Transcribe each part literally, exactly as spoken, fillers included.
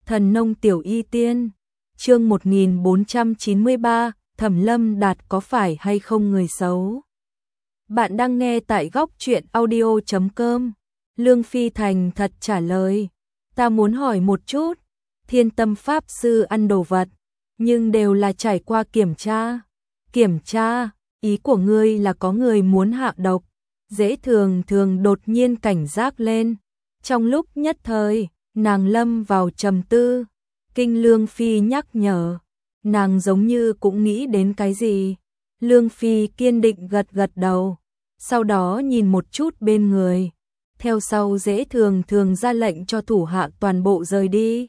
Thần nông tiểu y tiên, chương một nghìn bốn trăm chín mươi ba, Thẩm Lâm Đạt có phải hay không người xấu? Bạn đang nghe tại góc truyện audio chấm com. Lương Phi thành thật trả lời, ta muốn hỏi một chút, Thiên Tâm Pháp Sư ăn đồ vật, nhưng đều là trải qua kiểm tra. Kiểm tra, ý của ngươi là có người muốn hạ độc. Dễ thường thường đột nhiên cảnh giác lên. Trong lúc nhất thời, nàng lâm vào trầm tư. Kinh Lương Phi nhắc nhở, nàng giống như cũng nghĩ đến cái gì. Lương Phi kiên định gật gật đầu, sau đó nhìn một chút bên người. Theo sau dễ thường thường ra lệnh cho thủ hạ toàn bộ rời đi.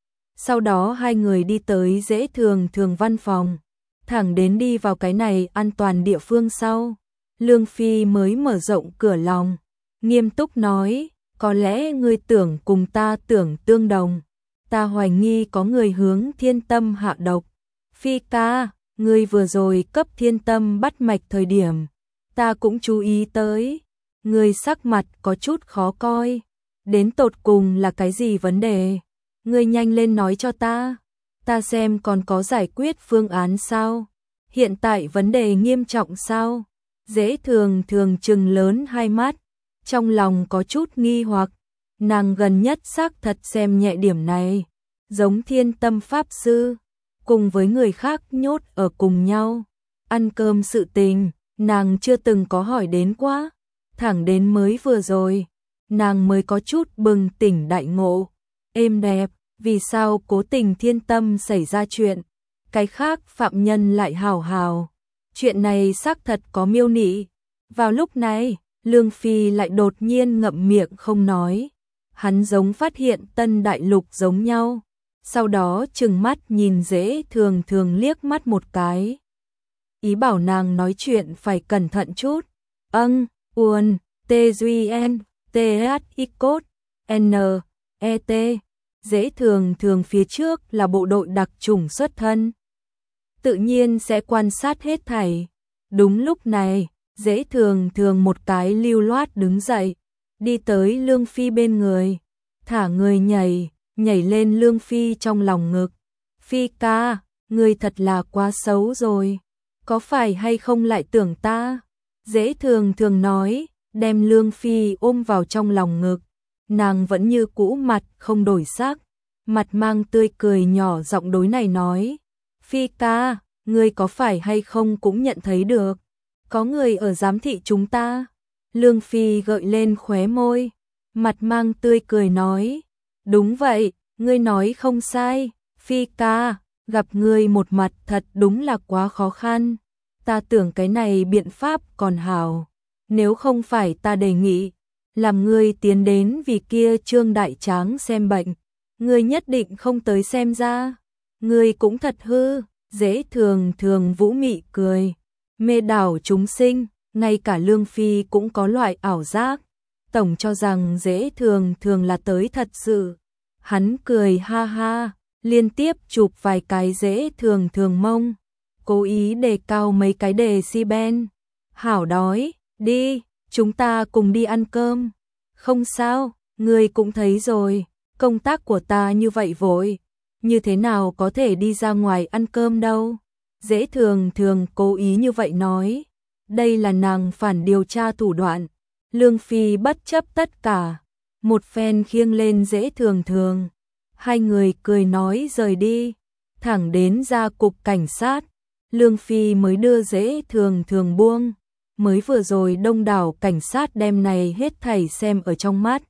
Sau đó hai người đi tới dễ thường thường văn phòng, thẳng đến đi vào cái này an toàn địa phương sau. Lương Phi mới mở rộng cửa lòng, nghiêm túc nói, có lẽ ngươi tưởng cùng ta tưởng tương đồng. Ta hoài nghi có người hướng Thiên Tâm hạ độc. Phi ca, ngươi vừa rồi cấp Thiên Tâm bắt mạch thời điểm, ta cũng chú ý tới. Ngươi sắc mặt có chút khó coi. Đến tột cùng là cái gì vấn đề? Ngươi nhanh lên nói cho ta. Ta xem còn có giải quyết phương án sao? Hiện tại vấn đề nghiêm trọng sao? Dễ thường thường trừng lớn hai mắt, trong lòng có chút nghi hoặc. Nàng gần nhất xác thật xem nhẹ điểm này, giống Thiên Tâm Pháp Sư, cùng với người khác nhốt ở cùng nhau. Ăn cơm sự tình, nàng chưa từng có hỏi đến quá, thẳng đến mới vừa rồi, nàng mới có chút bừng tỉnh đại ngộ. Êm đẹp, vì sao cố tình Thiên Tâm xảy ra chuyện, cái khác phạm nhân lại hào hào. Chuyện này xác thật có miêu nị. Vào lúc này, Lương Phi lại đột nhiên ngậm miệng không nói. Hắn giống phát hiện tân đại lục giống nhau. Sau đó trừng mắt nhìn dễ thường thường liếc mắt một cái. Ý bảo nàng nói chuyện phải cẩn thận chút. Âng, uồn, tê duy en, tê hát i cốt, n, e t. Dễ thường thường phía trước là bộ đội đặc chủng xuất thân, tự nhiên sẽ quan sát hết thảy. Đúng lúc này, dễ thường thường một cái lưu loát đứng dậy, đi tới Lương Phi bên người, thả người nhảy, nhảy lên Lương Phi trong lòng ngực. Phi ca, người thật là quá xấu rồi, có phải hay không lại tưởng ta? Dễ thường thường nói, đem Lương Phi ôm vào trong lòng ngực, nàng vẫn như cũ mặt không đổi sắc, mặt mang tươi cười nhỏ giọng đối này nói. Phi ca, ngươi có phải hay không cũng nhận thấy được, có người ở giám thị chúng ta. Lương Phi gợi lên khóe môi, mặt mang tươi cười nói, đúng vậy, ngươi nói không sai, Phi ca, gặp ngươi một mặt thật đúng là quá khó khăn. Ta tưởng cái này biện pháp còn hảo, nếu không phải ta đề nghị, làm ngươi tiến đến vì kia Trương Đại Tráng xem bệnh, ngươi nhất định không tới xem ra. Ngươi cũng thật hư. Dễ thường thường vũ mị cười, mê đảo chúng sinh, ngay cả Lương Phi cũng có loại ảo giác, tổng cho rằng dễ thường thường là tới thật sự. Hắn cười ha ha, liên tiếp chụp vài cái dễ thường thường mông, cố ý đề cao mấy cái đề si ben. Hảo đói, đi, chúng ta cùng đi ăn cơm. Không sao, ngươi cũng thấy rồi, công tác của ta như vậy vội, như thế nào có thể đi ra ngoài ăn cơm đâu. Dễ thường thường cố ý như vậy nói, đây là nàng phản điều tra thủ đoạn. Lương Phi bất chấp tất cả, một phen khiêng lên dễ thường thường. Hai người cười nói rời đi, thẳng đến ra cục cảnh sát. Lương Phi mới đưa dễ thường thường buông, mới vừa rồi đông đảo cảnh sát đem này hết thảy xem ở trong mắt.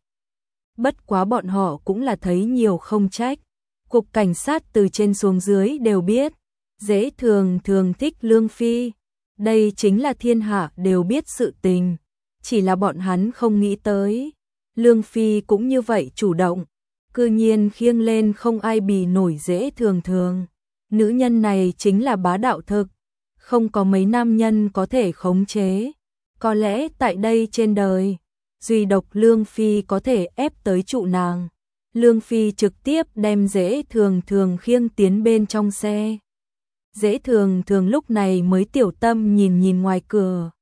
Bất quá bọn họ cũng là thấy nhiều không trách. Cục cảnh sát từ trên xuống dưới đều biết, dễ thường thường thích Lương Phi. Đây chính là thiên hạ đều biết sự tình, chỉ là bọn hắn không nghĩ tới. Lương Phi cũng như vậy chủ động, cư nhiên khiêng lên không ai bì nổi dễ thường thường. Nữ nhân này chính là bá đạo thực, không có mấy nam nhân có thể khống chế. Có lẽ tại đây trên đời, duy độc Lương Phi có thể ép tới trụ nàng. Lương Phi trực tiếp đem dễ thường thường khiêng tiến bên trong xe. Dễ thường thường lúc này mới tiểu tâm nhìn nhìn ngoài cửa.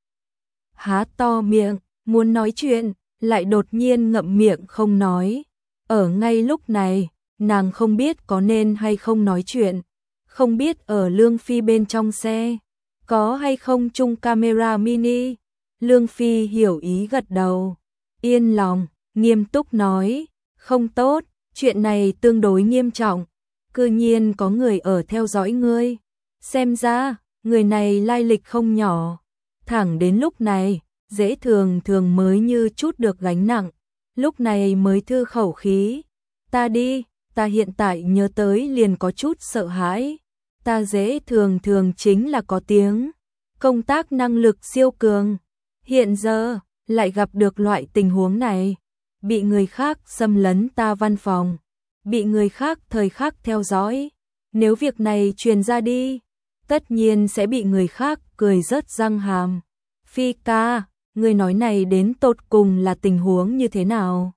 Há to miệng, muốn nói chuyện, lại đột nhiên ngậm miệng không nói. Ở ngay lúc này, nàng không biết có nên hay không nói chuyện, không biết ở Lương Phi bên trong xe, có hay không chung camera mini. Lương Phi hiểu ý gật đầu, yên lòng, nghiêm túc nói, không tốt, chuyện này tương đối nghiêm trọng, cư nhiên có người ở theo dõi ngươi, xem ra, người này lai lịch không nhỏ. Thẳng đến lúc này, Dễ Thường Thường mới như chút được gánh nặng, lúc này mới thư khẩu khí, ta đi, ta hiện tại nhớ tới liền có chút sợ hãi, ta Dễ Thường Thường chính là có tiếng, công tác năng lực siêu cường, hiện giờ, lại gặp được loại tình huống này, bị người khác xâm lấn ta văn phòng, bị người khác thời khắc theo dõi, nếu việc này truyền ra đi, tất nhiên sẽ bị người khác cười rớt răng hàm. Phi ca, người nói này đến tột cùng là tình huống như thế nào?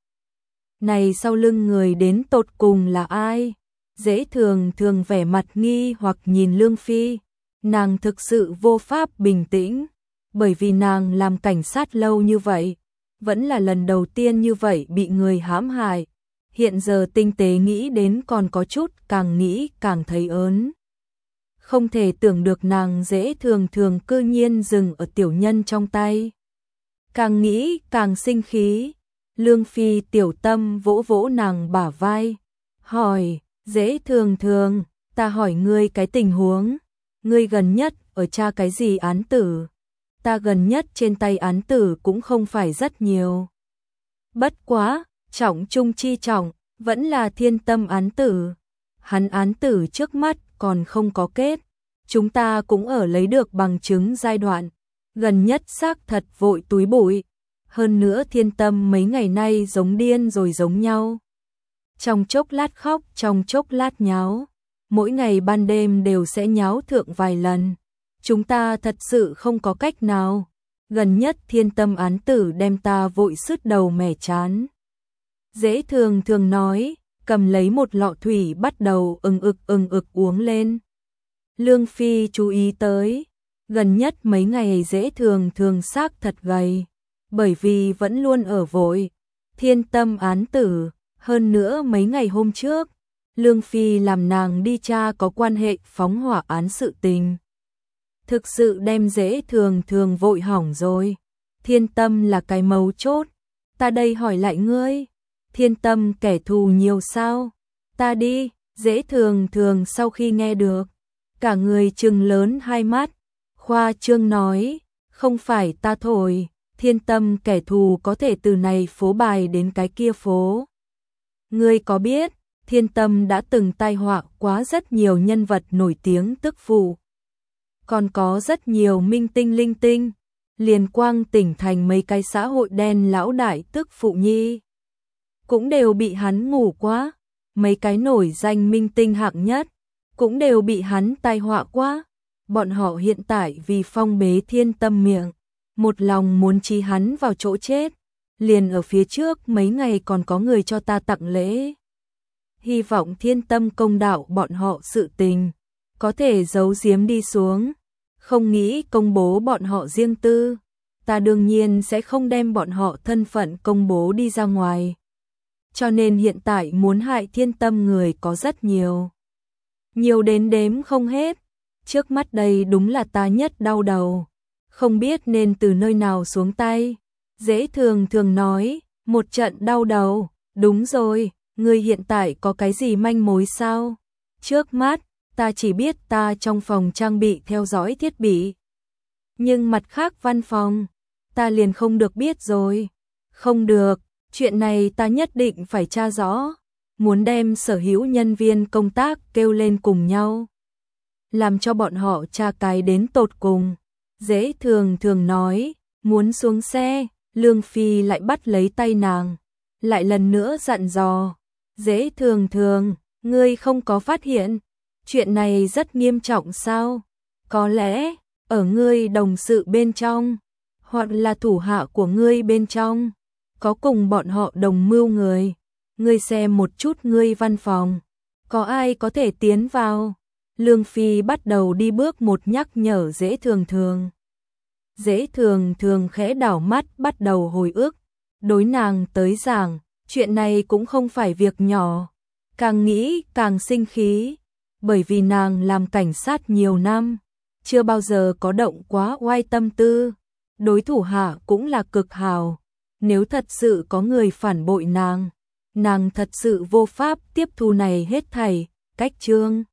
Này sau lưng người đến tột cùng là ai? Dễ Thường Thường vẻ mặt nghi hoặc nhìn Lương Phi, nàng thực sự vô pháp bình tĩnh, bởi vì nàng làm cảnh sát lâu như vậy, vẫn là lần đầu tiên như vậy bị người hãm hại, hiện giờ tinh tế nghĩ đến còn có chút càng nghĩ càng thấy ớn. Không thể tưởng được nàng Dễ Thường Thường cư nhiên dừng ở tiểu nhân trong tay. Càng nghĩ càng sinh khí, Lương Phi tiểu tâm vỗ vỗ nàng bả vai, hỏi, Dễ Thường Thường, ta hỏi ngươi cái tình huống, ngươi gần nhất ở tra cái gì án tử? Ta gần nhất trên tay án tử cũng không phải rất nhiều. Bất quá, trọng trung chi trọng, vẫn là Thiên Tâm án tử. Hắn án tử trước mắt còn không có kết, chúng ta cũng ở lấy được bằng chứng giai đoạn, gần nhất xác thật vội túi bụi, hơn nữa Thiên Tâm mấy ngày nay giống điên rồi giống nhau. Trong chốc lát khóc, trong chốc lát nháo, mỗi ngày ban đêm đều sẽ nháo thượng vài lần. Chúng ta thật sự không có cách nào, gần nhất Thiên Tâm án tử đem ta vội sứt đầu mẻ chán. Dễ Thường Thường nói, cầm lấy một lọ thủy bắt đầu ừng ực ừng ực uống lên. Lương Phi chú ý tới, gần nhất mấy ngày Dễ Thường Thường xác thật gầy, bởi vì vẫn luôn ở vội Thiên Tâm án tử, hơn nữa mấy ngày hôm trước, Lương Phi làm nàng đi tra có quan hệ phóng hỏa án sự tình. Thực sự đem Dễ Thường Thường vội hỏng rồi. Thiên Tâm là cái mấu chốt. Ta đây hỏi lại ngươi, Thiên Tâm kẻ thù nhiều sao? Ta đi, Dễ Thường Thường sau khi nghe được, cả người trừng lớn hai mắt, khoa trương nói, không phải ta thổi, Thiên Tâm kẻ thù có thể từ này phố bài đến cái kia phố. Ngươi có biết, Thiên Tâm đã từng tai họa quá rất nhiều nhân vật nổi tiếng tức phụ. Còn có rất nhiều minh tinh linh tinh, liền quang tỉnh thành mấy cái xã hội đen lão đại tức phụ nhi. Cũng đều bị hắn ngủ quá, mấy cái nổi danh minh tinh hạng nhất, cũng đều bị hắn tai họa quá. Bọn họ hiện tại vì phong bế Thiên Tâm miệng, một lòng muốn trí hắn vào chỗ chết, liền ở phía trước mấy ngày còn có người cho ta tặng lễ. Hy vọng Thiên Tâm công đạo bọn họ sự tình, có thể giấu giếm đi xuống, không nghĩ công bố bọn họ riêng tư, ta đương nhiên sẽ không đem bọn họ thân phận công bố đi ra ngoài. Cho nên hiện tại muốn hại Thiên Tâm người có rất nhiều. Nhiều đến đếm không hết, trước mắt đây đúng là ta nhất đau đầu, không biết nên từ nơi nào xuống tay. Dễ Thường Thường nói, một trận đau đầu, đúng rồi, ngươi hiện tại có cái gì manh mối sao? Trước mắt, ta chỉ biết ta trong phòng trang bị theo dõi thiết bị. Nhưng mặt khác văn phòng, ta liền không được biết rồi. Không được, chuyện này ta nhất định phải tra rõ. Muốn đem sở hữu nhân viên công tác kêu lên cùng nhau, làm cho bọn họ tra cái đến tột cùng. Dễ Thường Thường nói, muốn xuống xe, Lương Phi lại bắt lấy tay nàng, lại lần nữa dặn dò. Dễ Thường Thường, ngươi không có phát hiện, chuyện này rất nghiêm trọng sao? Có lẽ, ở ngươi đồng sự bên trong, hoặc là thủ hạ của ngươi bên trong, có cùng bọn họ đồng mưu người. Ngươi xem một chút ngươi văn phòng, có ai có thể tiến vào? Lương Phi bắt đầu đi bước một nhắc nhở Dễ Thường Thường. Dễ Thường Thường khẽ đảo mắt bắt đầu hồi ức, đối nàng tới giảng, chuyện này cũng không phải việc nhỏ. Càng nghĩ càng sinh khí, bởi vì nàng làm cảnh sát nhiều năm, chưa bao giờ có động quá oai tâm tư, đối thủ hạ cũng là cực hào, nếu thật sự có người phản bội nàng, nàng thật sự vô pháp tiếp thu này hết thảy, cách Trương